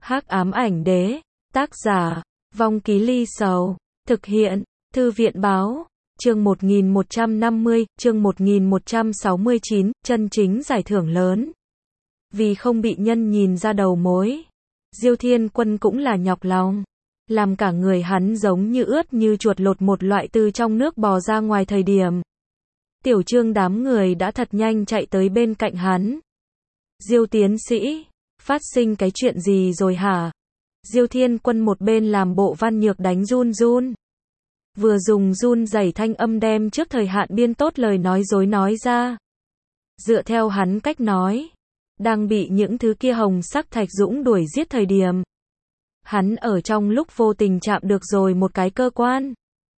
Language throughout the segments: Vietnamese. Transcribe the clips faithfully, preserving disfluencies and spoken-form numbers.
Hắc ám ảnh đế, tác giả, Vong Ký Ly Sầu, thực hiện, Thư viện báo, chương một nghìn một trăm năm mươi, chương một nghìn một trăm sáu mươi chín, chân chính giải thưởng lớn. Vì không bị nhân nhìn ra đầu mối, Diêu Thiên Quân cũng là nhọc lòng. Làm cả người hắn giống như ướt như chuột lột một loại từ trong nước bò ra ngoài thời điểm. Tiểu Trương đám người đã thật nhanh chạy tới bên cạnh hắn. Diêu tiến sĩ, phát sinh cái chuyện gì rồi hả? Diêu Thiên Quân một bên làm bộ văn nhược đánh run run. Vừa dùng run rẩy thanh âm đem trước thời hạn biên tốt lời nói dối nói ra. Dựa theo hắn cách nói, đang bị những thứ kia hồng sắc thạch dũng đuổi giết thời điểm. Hắn ở trong lúc vô tình chạm được rồi một cái cơ quan.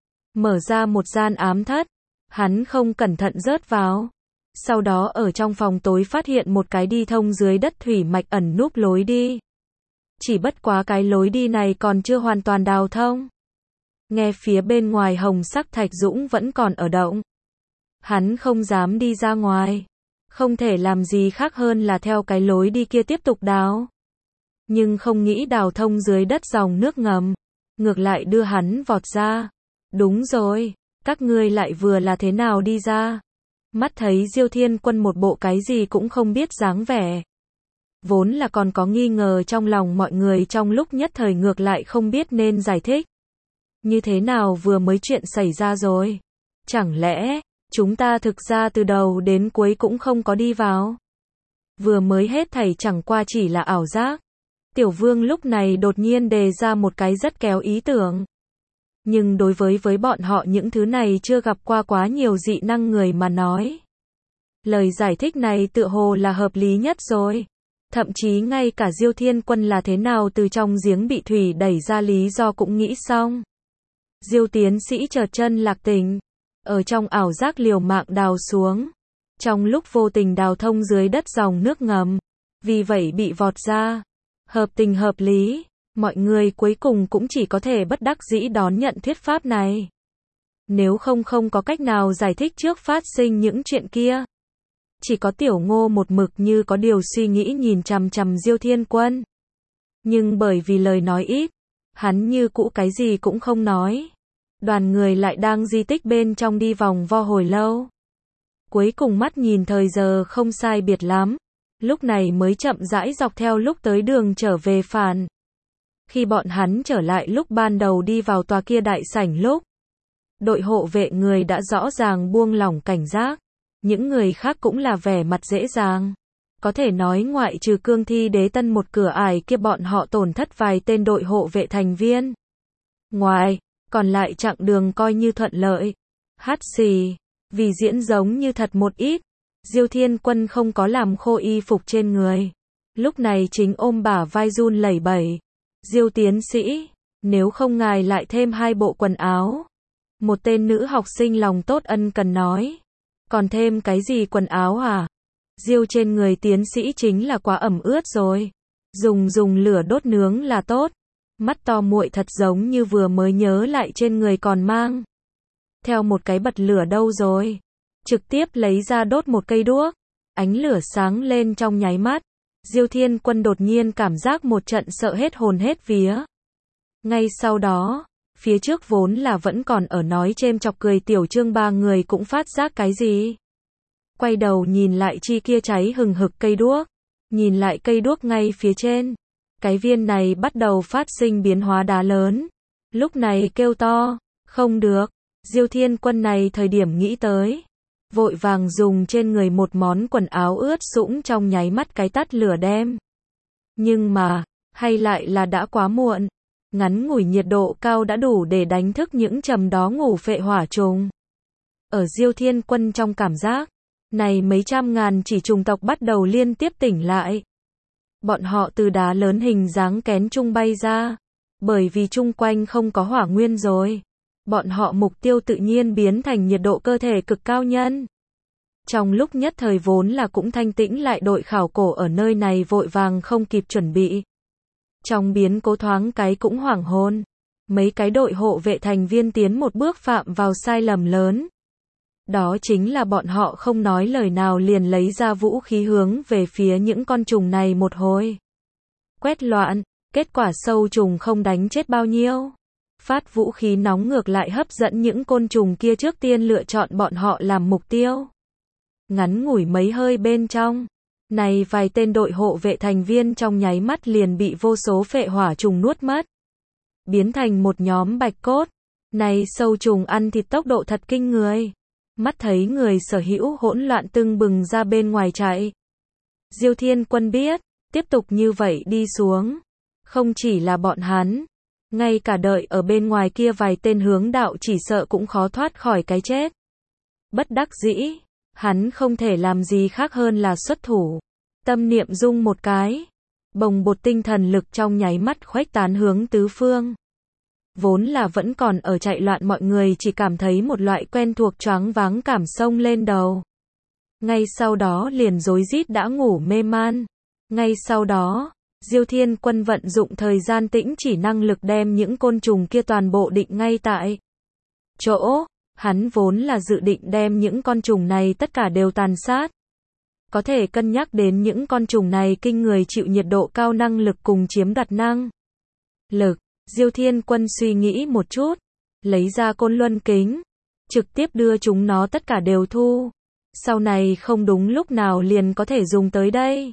Mở ra một gian ám thất. Hắn không cẩn thận rớt vào. Sau đó ở trong phòng tối phát hiện một cái đi thông dưới đất thủy mạch ẩn núp lối đi. Chỉ bất quá cái lối đi này còn chưa hoàn toàn đào thông. Nghe phía bên ngoài hồng sắc thạch dũng vẫn còn ở động. Hắn không dám đi ra ngoài. Không thể làm gì khác hơn là theo cái lối đi kia tiếp tục đào. Nhưng không nghĩ đào thông dưới đất dòng nước ngầm. Ngược lại đưa hắn vọt ra. Đúng rồi, các ngươi lại vừa là thế nào đi ra? Mắt thấy Diêu Thiên Quân một bộ cái gì cũng không biết dáng vẻ. Vốn là còn có nghi ngờ trong lòng mọi người trong lúc nhất thời ngược lại không biết nên giải thích. Như thế nào vừa mới chuyện xảy ra rồi? Chẳng lẽ, chúng ta thực ra từ đầu đến cuối cũng không có đi vào? Vừa mới hết thảy chẳng qua chỉ là ảo giác. Tiểu Vương lúc này đột nhiên đề ra một cái rất kéo ý tưởng. Nhưng đối với với bọn họ những thứ này chưa gặp qua quá nhiều dị năng người mà nói. Lời giải thích này tựa hồ là hợp lý nhất rồi. Thậm chí ngay cả Diêu Thiên Quân là thế nào từ trong giếng bị thủy đẩy ra lý do cũng nghĩ xong. Diêu tiến sĩ chợt chân lạc tình. Ở trong ảo giác liều mạng đào xuống. Trong lúc vô tình đào thông dưới đất dòng nước ngầm. Vì vậy bị vọt ra. Hợp tình hợp lý. Mọi người cuối cùng cũng chỉ có thể bất đắc dĩ đón nhận thuyết pháp này. Nếu không không có cách nào giải thích trước phát sinh những chuyện kia. Chỉ có Tiểu Ngô một mực như có điều suy nghĩ nhìn chằm chằm Diêu Thiên Quân. Nhưng bởi vì lời nói ít, hắn như cũ cái gì cũng không nói. Đoàn người lại đang di tích bên trong đi vòng vo hồi lâu. Cuối cùng mắt nhìn thời giờ không sai biệt lắm. Lúc này mới chậm rãi dọc theo lúc tới đường trở về phản. Khi bọn hắn trở lại lúc ban đầu đi vào tòa kia đại sảnh lúc. Đội hộ vệ người đã rõ ràng buông lỏng cảnh giác. Những người khác cũng là vẻ mặt dễ dàng. Có thể nói ngoại trừ cương thi đế tân một cửa ải kia bọn họ tổn thất vài tên đội hộ vệ thành viên. Ngoài, còn lại chặng đường coi như thuận lợi. Hát xì, vì diễn giống như thật một ít. Diêu Thiên Quân không có làm khô y phục trên người. Lúc này chính ôm bả vai run lẩy bẩy. Diêu tiến sĩ, nếu không ngài lại thêm hai bộ quần áo. Một tên nữ học sinh lòng tốt ân cần nói. Còn thêm cái gì quần áo à? Diêu trên người tiến sĩ chính là quá ẩm ướt rồi. Dùng dùng lửa đốt nướng là tốt. Mắt to muội thật giống như vừa mới nhớ lại trên người còn mang. Theo một cái bật lửa đâu rồi. Trực tiếp lấy ra đốt một cây đuốc. Ánh lửa sáng lên trong nháy mắt. Diêu Thiên Quân đột nhiên cảm giác một trận sợ hết hồn hết vía. Ngay sau đó, phía trước vốn là vẫn còn ở nói chêm chọc cười Tiểu Trương ba người cũng phát giác cái gì. Quay đầu nhìn lại chi kia cháy hừng hực cây đuốc. Nhìn lại cây đuốc ngay phía trên. Cái viên này bắt đầu phát sinh biến hóa đá lớn. Lúc này kêu to, không được. Diêu Thiên Quân này thời điểm nghĩ tới. Vội vàng dùng trên người một món quần áo ướt sũng trong nháy mắt cái tắt lửa đem. Nhưng mà, hay lại là đã quá muộn. Ngắn ngủi nhiệt độ cao đã đủ để đánh thức những trầm đó ngủ phệ hỏa trùng. Ở Diêu Thiên Quân trong cảm giác, này mấy trăm ngàn chỉ trùng tộc bắt đầu liên tiếp tỉnh lại. Bọn họ từ đá lớn hình dáng kén trung bay ra. Bởi vì chung quanh không có hỏa nguyên rồi. Bọn họ mục tiêu tự nhiên biến thành nhiệt độ cơ thể cực cao nhân. Trong lúc nhất thời vốn là cũng thanh tĩnh lại đội khảo cổ ở nơi này vội vàng không kịp chuẩn bị. Trong biến cố thoáng cái cũng hoảng hồn. Mấy cái đội hộ vệ thành viên tiến một bước phạm vào sai lầm lớn. Đó chính là bọn họ không nói lời nào liền lấy ra vũ khí hướng về phía những con trùng này một hồi. Quét loạn, Kết quả sâu trùng không đánh chết bao nhiêu. Phát vũ khí nóng ngược lại hấp dẫn những côn trùng kia trước tiên lựa chọn bọn họ làm mục tiêu. Ngắn ngủi mấy hơi bên trong, này vài tên đội hộ vệ thành viên trong nháy mắt liền bị vô số phệ hỏa trùng nuốt mất. Biến thành một nhóm bạch cốt. Này sâu trùng ăn thịt tốc độ thật kinh người. Mắt thấy người sở hữu hỗn loạn tưng bừng ra bên ngoài chạy. Diêu Thiên Quân biết, tiếp tục như vậy đi xuống. Không chỉ là bọn hắn, ngay cả đợi ở bên ngoài kia vài tên hướng đạo chỉ sợ cũng khó thoát khỏi cái chết. Bất đắc dĩ, hắn không thể làm gì khác hơn là xuất thủ. Tâm niệm rung một cái, bồng bột tinh thần lực trong nháy mắt khuếch tán hướng tứ phương. Vốn là vẫn còn ở chạy loạn mọi người chỉ cảm thấy một loại quen thuộc choáng váng cảm xông lên đầu. Ngay sau đó liền rối rít đã ngủ mê man. Ngay sau đó, Diêu Thiên Quân vận dụng thời gian tĩnh chỉ năng lực đem những côn trùng kia toàn bộ định ngay tại chỗ. Hắn vốn là dự định đem những con trùng này tất cả đều tàn sát. Có thể cân nhắc đến những con trùng này kinh người chịu nhiệt độ cao năng lực cùng chiếm đoạt năng lực. Diêu Thiên Quân suy nghĩ một chút, lấy ra côn luân kính, trực tiếp đưa chúng nó tất cả đều thu. Sau này không đúng lúc nào liền có thể dùng tới đây.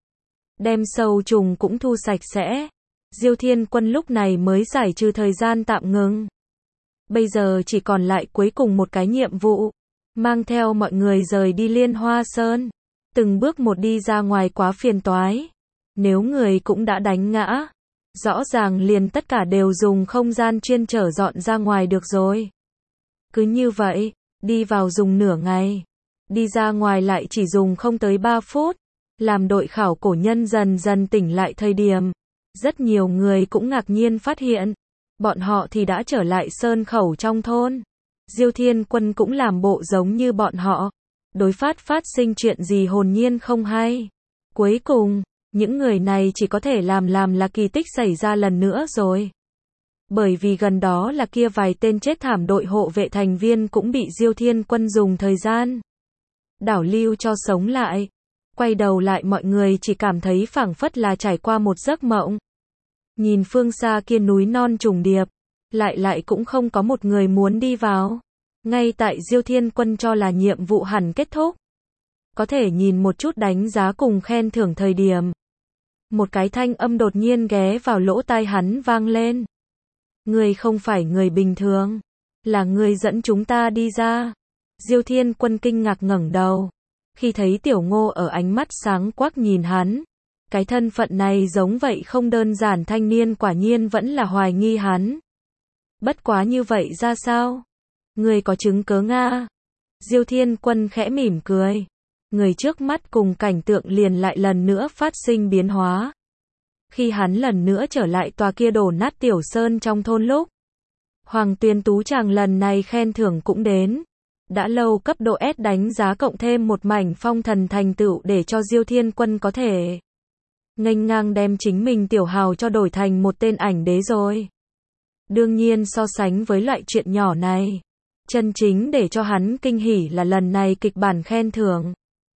Đem sâu trùng cũng thu sạch sẽ. Diêu Thiên Quân lúc này mới giải trừ thời gian tạm ngừng. Bây giờ chỉ còn lại cuối cùng một cái nhiệm vụ. Mang theo mọi người rời đi Liên Hoa Sơn. Từng bước một đi ra ngoài quá phiền toái. Nếu người cũng đã đánh ngã, rõ ràng liền tất cả đều dùng không gian chuyên trở dọn ra ngoài được rồi. Cứ như vậy, đi vào dùng nửa ngày. Đi ra ngoài lại chỉ dùng không tới ba phút. Làm đội khảo cổ nhân dần dần tỉnh lại thời điểm. Rất nhiều người cũng ngạc nhiên phát hiện. Bọn họ thì đã trở lại sơn khẩu trong thôn. Diêu Thiên Quân cũng làm bộ giống như bọn họ. Đối phát phát sinh chuyện gì hồn nhiên không hay. Cuối cùng, những người này chỉ có thể làm làm là kỳ tích xảy ra lần nữa rồi. Bởi vì gần đó là kia vài tên chết thảm đội hộ vệ thành viên cũng bị Diêu Thiên Quân dùng thời gian đảo lưu cho sống lại. Quay đầu lại mọi người chỉ cảm thấy phảng phất là trải qua một giấc mộng. Nhìn phương xa kia núi non trùng điệp, lại lại cũng không có một người muốn đi vào. Ngay tại Diêu Thiên Quân cho là nhiệm vụ hẳn kết thúc. Có thể nhìn một chút đánh giá cùng khen thưởng thời điểm. Một cái thanh âm đột nhiên ghé vào lỗ tai hắn vang lên. Người không phải người bình thường, là người dẫn chúng ta đi ra. Diêu Thiên Quân kinh ngạc ngẩng đầu. Khi thấy Tiểu Ngô ở ánh mắt sáng quắc nhìn hắn. Cái thân phận này giống vậy không đơn giản, thanh niên quả nhiên vẫn là hoài nghi hắn. Bất quá như vậy ra sao? Người có chứng cớ Nga? Diêu Thiên Quân khẽ mỉm cười. Người trước mắt cùng cảnh tượng liền lại lần nữa phát sinh biến hóa. Khi hắn lần nữa trở lại tòa kia đổ nát tiểu sơn trong thôn lúc. Hoàng Tuyên Tú chàng lần này khen thưởng cũng đến. Đã lâu cấp độ S đánh giá cộng thêm một mảnh phong thần thành tựu để cho Diêu Thiên Quân có thể nghênh ngang đem chính mình tiểu hào cho đổi thành một tên ảnh đế rồi. Đương nhiên so sánh với loại chuyện nhỏ này, chân chính để cho hắn kinh hỉ là lần này kịch bản khen thưởng.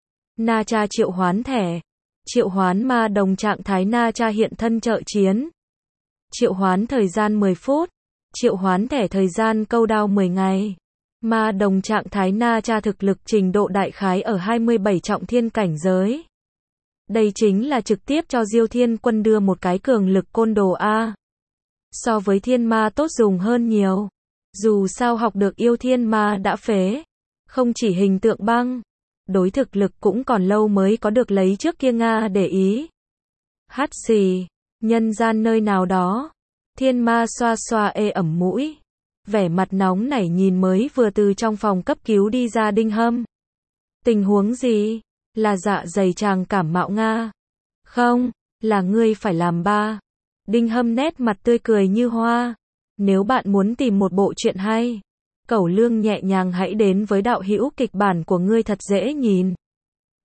Na Cha triệu hoán thẻ. Triệu hoán ma đồng trạng thái Na Cha hiện thân trợ chiến. Triệu hoán thời gian mười phút. Triệu hoán thẻ thời gian câu đao mười ngày. Ma đồng trạng thái Na Cha thực lực trình độ đại khái ở hai mươi bảy trọng thiên cảnh giới. Đây chính là trực tiếp cho Diêu Thiên Quân đưa một cái cường lực côn đồ A. So với thiên ma tốt dùng hơn nhiều. Dù sao học được yêu thiên ma đã phế. Không chỉ hình tượng băng, đối thực lực cũng còn lâu mới có được lấy trước kia Nga để ý. Hát xì, nhân gian nơi nào đó. Thiên ma xoa xoa ê ẩm mũi. Vẻ mặt nóng nảy nhìn mới vừa từ trong phòng cấp cứu đi ra Đinh Hâm. Tình huống gì? Là dạ dày chàng cảm mạo Nga? Không, là ngươi phải làm ba. Đinh Hâm nét mặt tươi cười như hoa. Nếu bạn muốn tìm một bộ truyện hay, cẩu lương nhẹ nhàng hãy đến với đạo hữu kịch bản của ngươi thật dễ nhìn.